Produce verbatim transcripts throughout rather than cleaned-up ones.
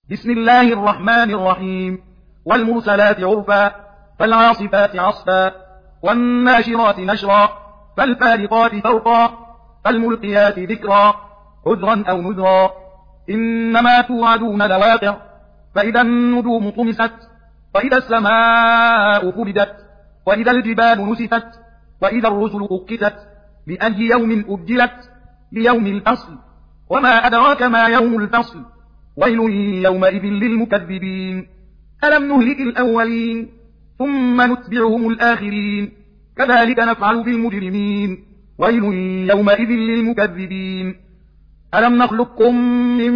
بسم الله الرحمن الرحيم والمرسلات عرفا فالعاصفات عصفا والناشرات نشرا فالفارقات فرقا فالملقيات ذكرا عذرا أو نذرا إنما توعدون لواقع فإذا النجوم طمست وإذا السماء فرجت وإذا الجبال نسفت وإذا الرسل أقتت لأي يوم أجلت ليوم الفصل وما أدراك ما يوم الفصل ويل يومئذ للمكذبين ألم نهلك الأولين ثم نتبعهم الآخرين كذلك نفعل بالمجرمين ويل يومئذ للمكذبين ألم نخلقكم من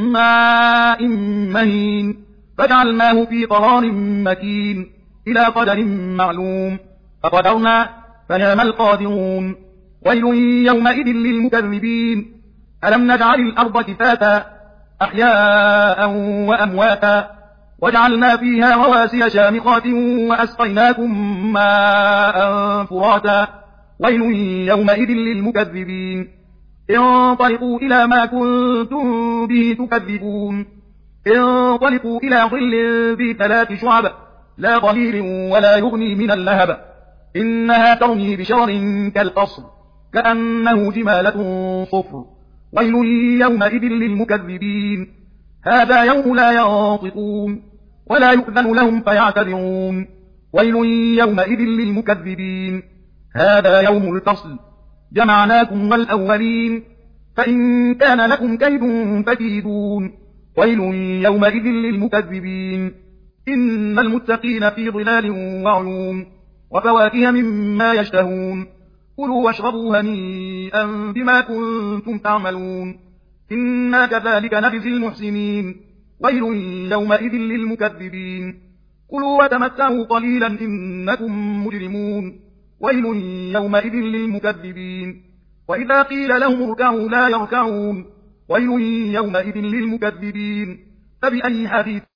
ماء مهين فجعلناه في قرار مكين إلى قدر معلوم فقدرنا فنعم القادرون ويل يومئذ للمكذبين ألم نجعل الأرض كفاتا أحياء وأمواتا وجعلنا فيها رواسي شامخات وأسقيناكم ماء فراتا ويل يومئذ للمكذبين انطلقوا إلى ما كنتم به تكذبون انطلقوا إلى ظل ذي ثلاث شعب لا ظليل ولا يغني من اللهب إنها ترمي بشرر كالقصر كأنه جمالة صفر ويل يومئذ للمكذبين هذا يوم لا ينطقون ولا يؤذن لهم فيعتذرون ويل يومئذ للمكذبين هذا يوم الفصل جمعناكم والأولين فإن كان لكم كيد فكيدون ويل يومئذ للمكذبين إن المتقين في ظلال وعيون وفواكه مما يشتهون كلوا واشربوا هنيئا بما كنتم تعملون إنا كذلك نجزي المحسنين ويل يومئذ للمكذبين كلوا وتمتعوا قليلا إنكم مجرمون ويل يومئذ للمكذبين وإذا قيل لهم اركعوا لا يركعون ويل يومئذ للمكذبين فبأي حديث